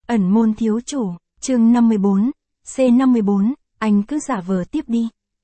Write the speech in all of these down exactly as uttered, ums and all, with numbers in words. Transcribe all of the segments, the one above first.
Ẩn môn thiếu chủ, chương năm mươi bốn, C năm mươi bốn, anh cứ giả vờ tiếp đi.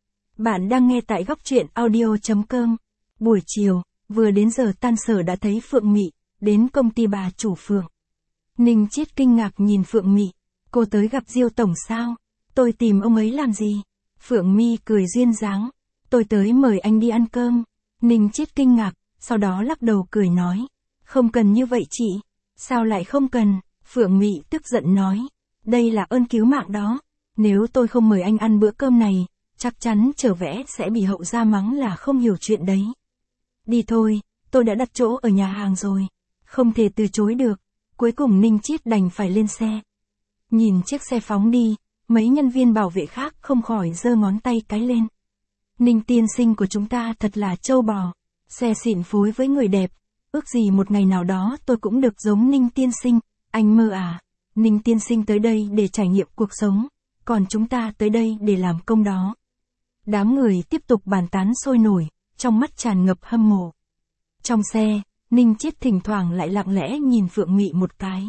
Bạn đang nghe tại góc truyện audio.com. Buổi chiều, vừa đến giờ tan sở đã thấy Phượng Mị, đến công ty bà chủ Phượng. Ninh Chiết kinh ngạc nhìn Phượng Mị, cô tới gặp Diêu tổng sao? Tôi tìm ông ấy làm gì? Phượng My cười duyên dáng, tôi tới mời anh đi ăn cơm. Ninh Chiết kinh ngạc, sau đó lắc đầu cười nói, không cần như vậy chị. Sao lại không cần? Phượng Mị tức giận nói, đây là ơn cứu mạng đó. Nếu tôi không mời anh ăn bữa cơm này, chắc chắn trở vẽ sẽ bị hậu gia mắng là không hiểu chuyện đấy. Đi thôi, tôi đã đặt chỗ ở nhà hàng rồi. Không thể từ chối được. Cuối cùng Ninh Chiết đành phải lên xe. Nhìn chiếc xe phóng đi, mấy nhân viên bảo vệ khác không khỏi giơ ngón tay cái lên. Ninh tiên sinh của chúng ta thật là trâu bò. Xe xịn phối với người đẹp. Ước gì một ngày nào đó tôi cũng được giống Ninh tiên sinh. Anh mơ à? Ninh tiên sinh tới đây để trải nghiệm cuộc sống, còn chúng ta tới đây để làm công đó. Đám người tiếp tục bàn tán sôi nổi, trong mắt tràn ngập hâm mộ. Trong xe, Ninh Chiết thỉnh thoảng lại lặng lẽ nhìn Phượng Mị một cái.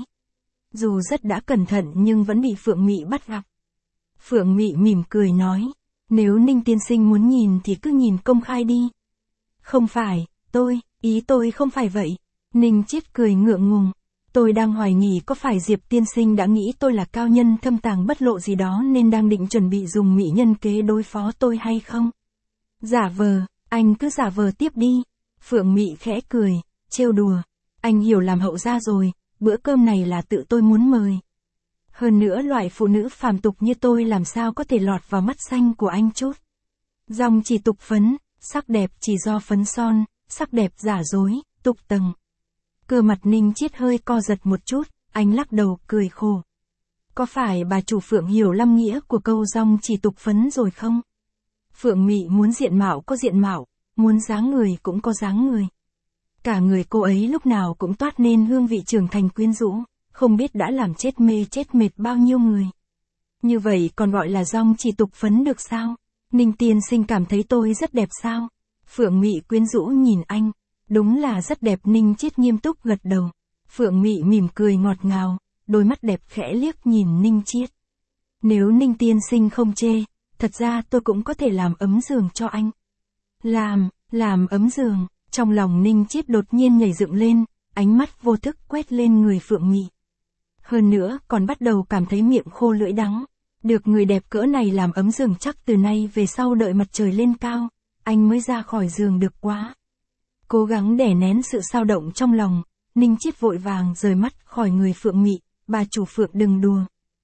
Dù rất đã cẩn thận nhưng vẫn bị Phượng Mị bắt gặp. Phượng Mị mỉm cười nói, nếu Ninh tiên sinh muốn nhìn thì cứ nhìn công khai đi. Không phải, tôi, ý tôi không phải vậy. Ninh Chiết cười ngượng ngùng. Tôi đang hoài nghi có phải Diệp tiên sinh đã nghĩ tôi là cao nhân thâm tàng bất lộ gì đó nên đang định chuẩn bị dùng mỹ nhân kế đối phó tôi hay không? Giả vờ, anh cứ giả vờ tiếp đi. Phượng Mị khẽ cười, trêu đùa. Anh hiểu làm hậu gia rồi, bữa cơm này là tự tôi muốn mời. Hơn nữa loại phụ nữ phàm tục như tôi làm sao có thể lọt vào mắt xanh của anh chút. Dòng chỉ tục phấn, sắc đẹp chỉ do phấn son, sắc đẹp giả dối, tục tầng. Cơ mặt Ninh Chiết hơi co giật một chút, anh lắc đầu cười khổ. Có phải bà chủ Phượng hiểu lắm nghĩa của câu dòng chỉ tục phấn rồi không? Phượng Mị muốn diện mạo có diện mạo, muốn dáng người cũng có dáng người. Cả người cô ấy lúc nào cũng toát nên hương vị trưởng thành quyến rũ, không biết đã làm chết mê chết mệt bao nhiêu người. Như vậy còn gọi là dòng chỉ tục phấn được sao? Ninh tiên sinh cảm thấy tôi rất đẹp sao? Phượng Mị quyến rũ nhìn anh. Đúng là rất đẹp. Ninh Chiết nghiêm túc gật đầu. Phượng Mị mỉm cười ngọt ngào, đôi mắt đẹp khẽ liếc nhìn Ninh Chiết. Nếu Ninh tiên sinh không chê, thật ra tôi cũng có thể làm ấm giường cho anh. Làm, làm ấm giường, trong lòng Ninh Chiết đột nhiên nhảy dựng lên, ánh mắt vô thức quét lên người Phượng Mị. Hơn nữa còn bắt đầu cảm thấy miệng khô lưỡi đắng. Được người đẹp cỡ này làm ấm giường chắc từ nay về sau đợi mặt trời lên cao, anh mới ra khỏi giường được quá. Cố gắng đè nén sự xao động trong lòng, Ninh Chiết vội vàng rời mắt khỏi người Phượng Mị, bà chủ Phượng đừng đùa.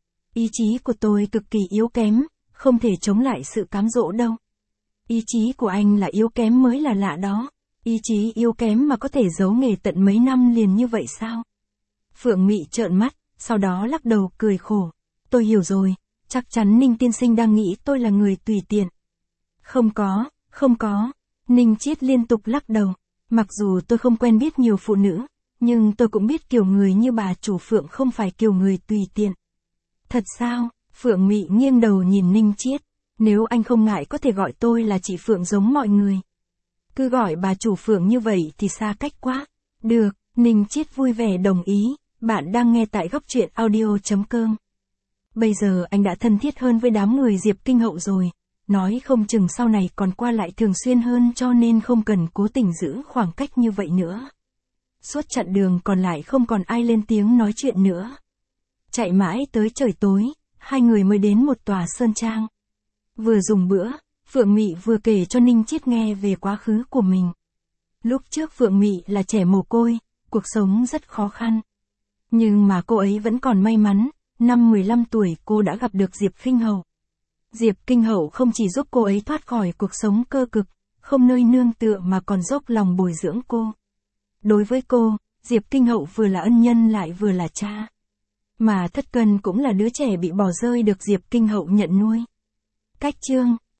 Ý chí của tôi cực kỳ yếu kém, không thể chống lại sự cám dỗ đâu. Ý chí của anh là yếu kém mới là lạ đó. Ý chí yếu kém mà có thể giấu nghề tận mấy năm liền như vậy sao? Phượng Mị trợn mắt, sau đó lắc đầu cười khổ. Tôi hiểu rồi, chắc chắn Ninh tiên sinh đang nghĩ tôi là người tùy tiện. Không có, không có. Ninh Chiết liên tục lắc đầu. Mặc dù tôi không quen biết nhiều phụ nữ, nhưng tôi cũng biết kiểu người như bà chủ Phượng không phải kiểu người tùy tiện. Thật sao? Phượng Mị nghiêng đầu nhìn Ninh Chiết. Nếu anh không ngại có thể gọi tôi là chị Phượng giống mọi người. Cứ gọi bà chủ Phượng như vậy thì xa cách quá. Được, Ninh Chiết vui vẻ đồng ý. Bạn đang nghe tại góc truyện audio.com. Bây giờ anh đã thân thiết hơn với đám người Diệp Kinh Hậu rồi. Nói không chừng sau này còn qua lại thường xuyên hơn cho nên không cần cố tình giữ khoảng cách như vậy nữa. Suốt chặng đường còn lại không còn ai lên tiếng nói chuyện nữa. Chạy mãi tới trời tối, hai người mới đến một tòa sơn trang. Vừa dùng bữa, Phượng Mị vừa kể cho Ninh Chiết nghe về quá khứ của mình. Lúc trước Phượng Mị là trẻ mồ côi, cuộc sống rất khó khăn. Nhưng mà cô ấy vẫn còn may mắn, năm mười lăm tuổi cô đã gặp được Diệp Kinh Hậu. Diệp Kinh Hậu không chỉ giúp cô ấy thoát khỏi cuộc sống cơ cực, không nơi nương tựa mà còn dốc lòng bồi dưỡng cô. Đối với cô, Diệp Kinh Hậu vừa là ân nhân lại vừa là cha. Mà Thất Cân cũng là đứa trẻ bị bỏ rơi được Diệp Kinh Hậu nhận nuôi. Cách chương